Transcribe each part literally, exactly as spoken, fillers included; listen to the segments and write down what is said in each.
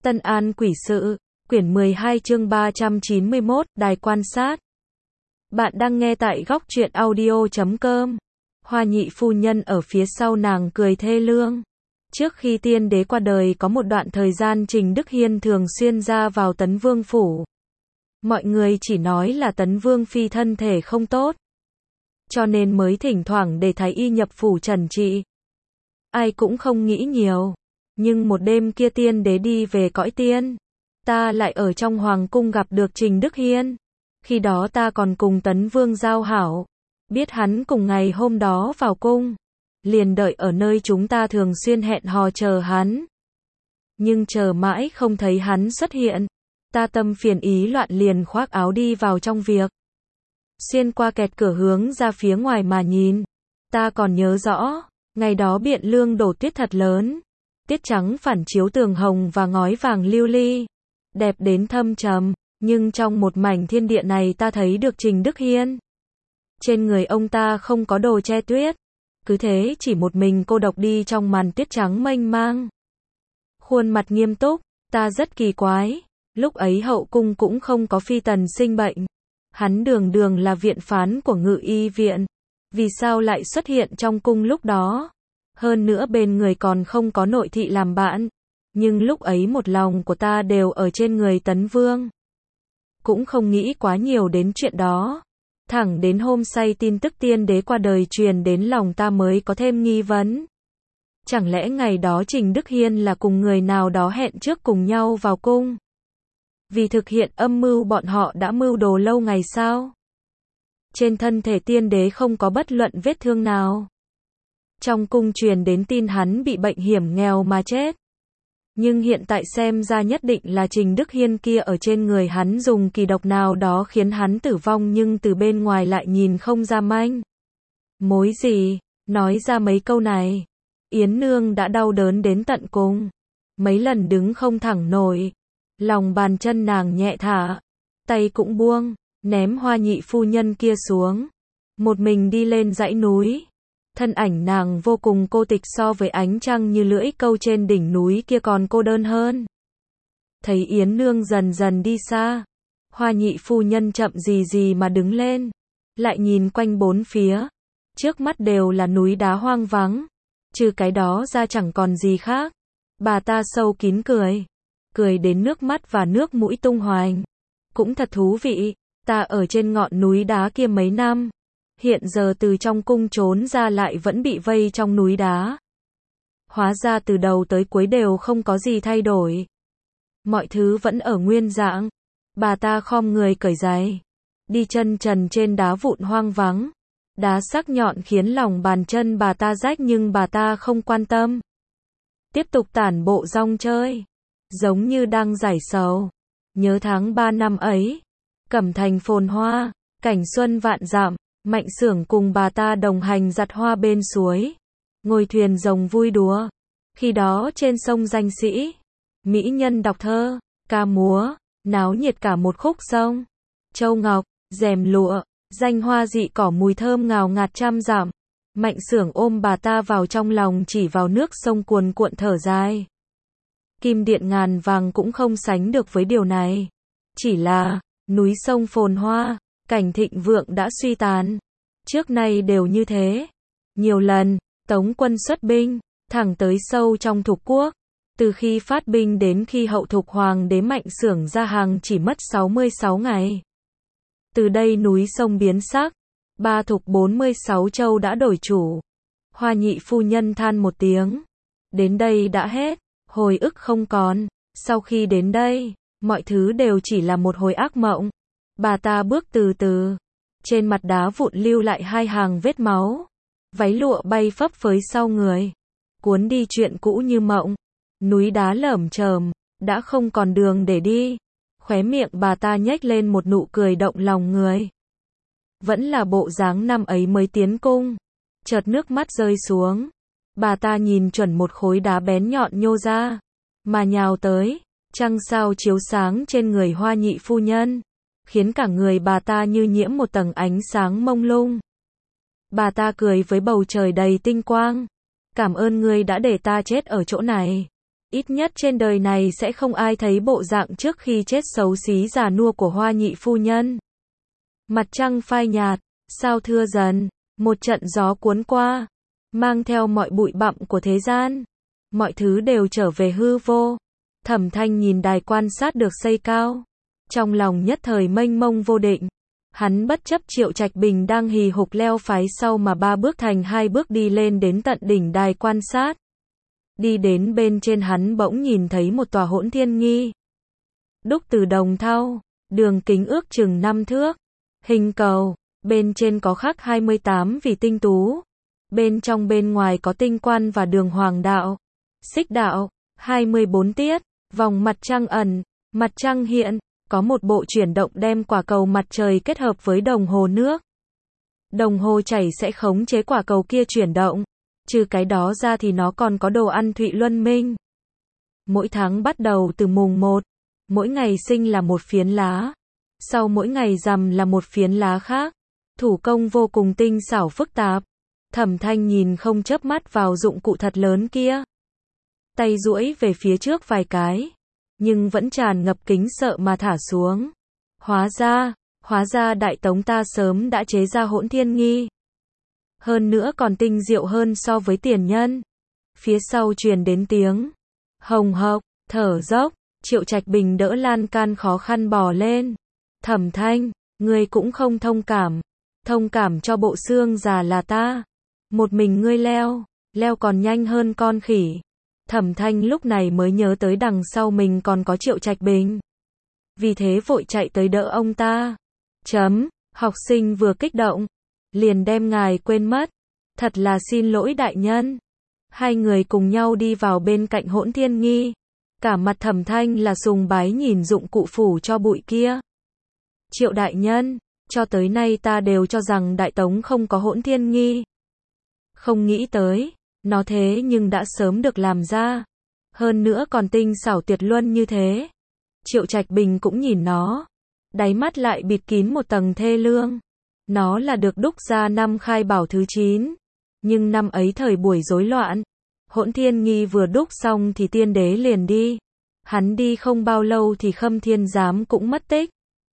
Tân An Quỷ Sự, quyển mười hai chương ba trăm chín mươi mốt, Đài Quan Sát. Bạn đang nghe tại góc truyện audio chấm com. Hoa nhị phu nhân ở phía sau nàng cười thê lương. Trước khi tiên đế qua đời có một đoạn thời gian Trình Đức Hiên thường xuyên ra vào Tấn Vương phủ. Mọi người chỉ nói là Tấn Vương phi thân thể không tốt, cho nên mới thỉnh thoảng để thái y nhập phủ trần trị. Ai cũng không nghĩ nhiều. Nhưng một đêm kia tiên đế đi về cõi tiên, ta lại ở trong hoàng cung gặp được Trình Đức Hiên. Khi đó ta còn cùng Tấn Vương giao hảo, biết hắn cùng ngày hôm đó vào cung, liền đợi ở nơi chúng ta thường xuyên hẹn hò chờ hắn. Nhưng chờ mãi không thấy hắn xuất hiện, ta tâm phiền ý loạn liền khoác áo đi vào trong việc. Xuyên qua kẹt cửa hướng ra phía ngoài mà nhìn, ta còn nhớ rõ, ngày đó Biện Lương đổ tuyết thật lớn. Tiết trắng phản chiếu tường hồng và ngói vàng lưu ly, đẹp đến thâm trầm, nhưng trong một mảnh thiên địa này ta thấy được Trình Đức Hiên. Trên người ông ta không có đồ che tuyết, cứ thế chỉ một mình cô độc đi trong màn tuyết trắng mênh mang. Khuôn mặt nghiêm túc, ta rất kỳ quái, lúc ấy hậu cung cũng không có phi tần sinh bệnh. Hắn đường đường là viện phán của Ngự Y viện, vì sao lại xuất hiện trong cung lúc đó? Hơn nữa bên người còn không có nội thị làm bạn. Nhưng lúc ấy một lòng của ta đều ở trên người Tấn Vương. Cũng không nghĩ quá nhiều đến chuyện đó. Thẳng đến hôm say tin tức tiên đế qua đời truyền đến lòng ta mới có thêm nghi vấn. Chẳng lẽ ngày đó Trình Đức Hiên là cùng người nào đó hẹn trước cùng nhau vào cung? Vì thực hiện âm mưu bọn họ đã mưu đồ lâu ngày sao? Trên thân thể tiên đế không có bất luận vết thương nào. Trong cung truyền đến tin hắn bị bệnh hiểm nghèo mà chết. Nhưng hiện tại xem ra nhất định là Trình Đức Hiên kia ở trên người hắn dùng kỳ độc nào đó khiến hắn tử vong, nhưng từ bên ngoài lại nhìn không ra manh mối gì. Nói ra mấy câu này, Yến Nương đã đau đớn đến tận cùng. Mấy lần đứng không thẳng nổi. Lòng bàn chân nàng nhẹ thả, tay cũng buông, ném Hoa nhị phu nhân kia xuống. Một mình đi lên dãy núi. Thân ảnh nàng vô cùng cô tịch, so với ánh trăng như lưỡi câu trên đỉnh núi kia còn cô đơn hơn. Thấy Yến Nương dần dần đi xa, Hoa nhị phu nhân chậm gì gì mà đứng lên, lại nhìn quanh bốn phía. Trước mắt đều là núi đá hoang vắng, trừ cái đó ra chẳng còn gì khác. Bà ta sâu kín cười, cười đến nước mắt và nước mũi tung hoành. Cũng thật thú vị, ta ở trên ngọn núi đá kia mấy năm. Hiện giờ từ trong cung trốn ra lại vẫn bị vây trong núi đá. Hóa ra từ đầu tới cuối đều không có gì thay đổi. Mọi thứ vẫn ở nguyên dạng. Bà ta khom người cởi giày, đi chân trần trên đá vụn hoang vắng. Đá sắc nhọn khiến lòng bàn chân bà ta rách, nhưng bà ta không quan tâm. Tiếp tục tản bộ rong chơi, giống như đang giải sầu. Nhớ tháng ba năm ấy, Cẩm Thành phồn hoa, cảnh xuân vạn dặm. Mạnh Xưởng cùng bà ta đồng hành giặt hoa bên suối, ngồi thuyền rồng vui đùa. Khi đó trên sông Danh Sĩ, mỹ nhân đọc thơ, ca múa, náo nhiệt cả một khúc sông. Châu ngọc, rèm lụa, danh hoa dị cỏ, mùi thơm ngào ngạt trăm dặm. Mạnh Xưởng ôm bà ta vào trong lòng, chỉ vào nước sông cuồn cuộn thở dài. Kim điện ngàn vàng cũng không sánh được với điều này. Chỉ là núi sông phồn hoa, cảnh thịnh vượng đã suy tàn. Trước nay đều như thế. Nhiều lần, Tống quân xuất binh, thẳng tới sâu trong Thục quốc. Từ khi phát binh đến khi hậu thục hoàng đế Mạnh Xưởng ra hàng chỉ mất sáu mươi sáu ngày. Từ đây núi sông biến sắc. Ba thục bốn mươi sáu châu đã đổi chủ. Hoa nhị phu nhân than một tiếng. Đến đây đã hết, hồi ức không còn. Sau khi đến đây, mọi thứ đều chỉ là một hồi ác mộng. Bà ta bước từ từ, trên mặt đá vụn lưu lại hai hàng vết máu. Váy lụa bay phấp phới sau người, cuốn đi chuyện cũ như mộng. Núi đá lởm chởm, đã không còn đường để đi. Khóe miệng bà ta nhếch lên một nụ cười động lòng người. Vẫn là bộ dáng năm ấy mới tiến cung. Chợt nước mắt rơi xuống. Bà ta nhìn chuẩn một khối đá bén nhọn nhô ra, mà nhào tới. Trăng sao chiếu sáng trên người Hoa nhị phu nhân, khiến cả người bà ta như nhiễm một tầng ánh sáng mông lung. Bà ta cười với bầu trời đầy tinh quang. Cảm ơn ngươi đã để ta chết ở chỗ này. Ít nhất trên đời này sẽ không ai thấy bộ dạng trước khi chết xấu xí già nua của Hoa nhị phu nhân. Mặt trăng phai nhạt, sao thưa dần, một trận gió cuốn qua, mang theo mọi bụi bặm của thế gian. Mọi thứ đều trở về hư vô. Thẩm Thanh nhìn đài quan sát được xây cao. Trong lòng nhất thời mênh mông vô định. Hắn bất chấp Triệu Trạch Bình đang hì hục leo phái sau mà ba bước thành hai bước đi lên đến tận đỉnh đài quan sát. Đi đến bên trên hắn bỗng nhìn thấy một tòa hỗn thiên nghi. Đúc từ đồng thau, đường kính ước chừng năm thước. Hình cầu, bên trên có khắc hai mươi tám vì tinh tú. Bên trong bên ngoài có tinh quan và đường hoàng đạo, xích đạo, hai mươi bốn tiết, vòng mặt trăng ẩn, mặt trăng hiện, có một bộ chuyển động đem quả cầu mặt trời kết hợp với đồng hồ nước. Đồng hồ chảy sẽ khống chế quả cầu kia chuyển động. Trừ cái đó ra thì nó còn có đồ ăn Thụy Luân Minh. Mỗi tháng bắt đầu từ mùng một, mỗi ngày sinh là một phiến lá. Sau mỗi ngày rằm là một phiến lá khác. Thủ công vô cùng tinh xảo phức tạp. Thẩm Thanh nhìn không chớp mắt vào dụng cụ thật lớn kia. Tay duỗi về phía trước vài cái, nhưng vẫn tràn ngập kính sợ mà thả xuống. Hóa ra, hóa ra Đại Tống ta sớm đã chế ra hỗn thiên nghi. Hơn nữa còn tinh diệu hơn so với tiền nhân. Phía sau truyền đến tiếng hồng hộc, thở dốc. Triệu Trạch Bình đỡ lan can khó khăn bò lên. Thẩm Thanh, ngươi cũng không thông cảm. Thông cảm cho bộ xương già là ta. Một mình ngươi leo, leo còn nhanh hơn con khỉ. Thẩm Thanh lúc này mới nhớ tới đằng sau mình còn có Triệu Trạch Bình. Vì thế vội chạy tới đỡ ông ta. Chấm, học sinh vừa kích động, liền đem ngài quên mất. Thật là xin lỗi đại nhân. Hai người cùng nhau đi vào bên cạnh hỗn thiên nghi. Cả mặt Thẩm Thanh là sùng bái nhìn dụng cụ phủ cho bụi kia. Triệu đại nhân, cho tới nay ta đều cho rằng Đại Tống không có hỗn thiên nghi. Không nghĩ tới, nó thế nhưng đã sớm được làm ra. Hơn nữa còn tinh xảo tuyệt luân như thế. Triệu Trạch Bình cũng nhìn nó. Đáy mắt lại bịt kín một tầng thê lương. Nó là được đúc ra năm khai bảo thứ chín. Nhưng năm ấy thời buổi rối loạn. Hỗn thiên nghi vừa đúc xong thì tiên đế liền đi. Hắn đi không bao lâu thì Khâm Thiên Giám cũng mất tích.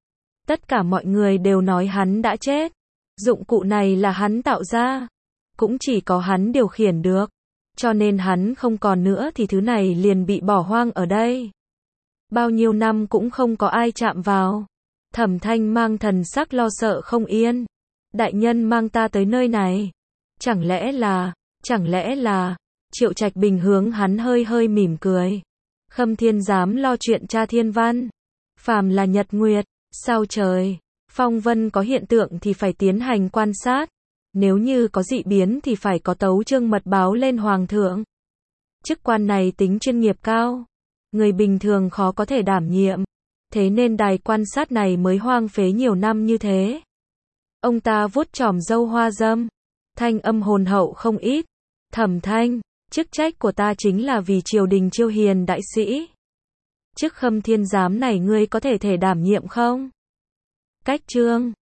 Tất cả mọi người đều nói hắn đã chết. Dụng cụ này là hắn tạo ra. Cũng chỉ có hắn điều khiển được. Cho nên hắn không còn nữa thì thứ này liền bị bỏ hoang ở đây. Bao nhiêu năm cũng không có ai chạm vào. Thẩm Thanh mang thần sắc lo sợ không yên. Đại nhân mang ta tới nơi này. Chẳng lẽ là, chẳng lẽ là, Triệu Trạch Bình hướng hắn hơi hơi mỉm cười. Khâm Thiên Giám lo chuyện tra thiên văn. Phàm là nhật nguyệt, sao trời, phong vân có hiện tượng thì phải tiến hành quan sát. Nếu như có dị biến thì phải có tấu chương mật báo lên hoàng thượng. Chức quan này tính chuyên nghiệp cao. Người bình thường khó có thể đảm nhiệm. Thế nên đài quan sát này mới hoang phế nhiều năm như thế. Ông ta vuốt chòm râu hoa dâm. Thanh âm hồn hậu không ít. Thẩm Thanh, chức trách của ta chính là vì triều đình chiêu hiền đại sĩ. Chức Khâm Thiên Giám này ngươi có thể thể đảm nhiệm không? Cách chương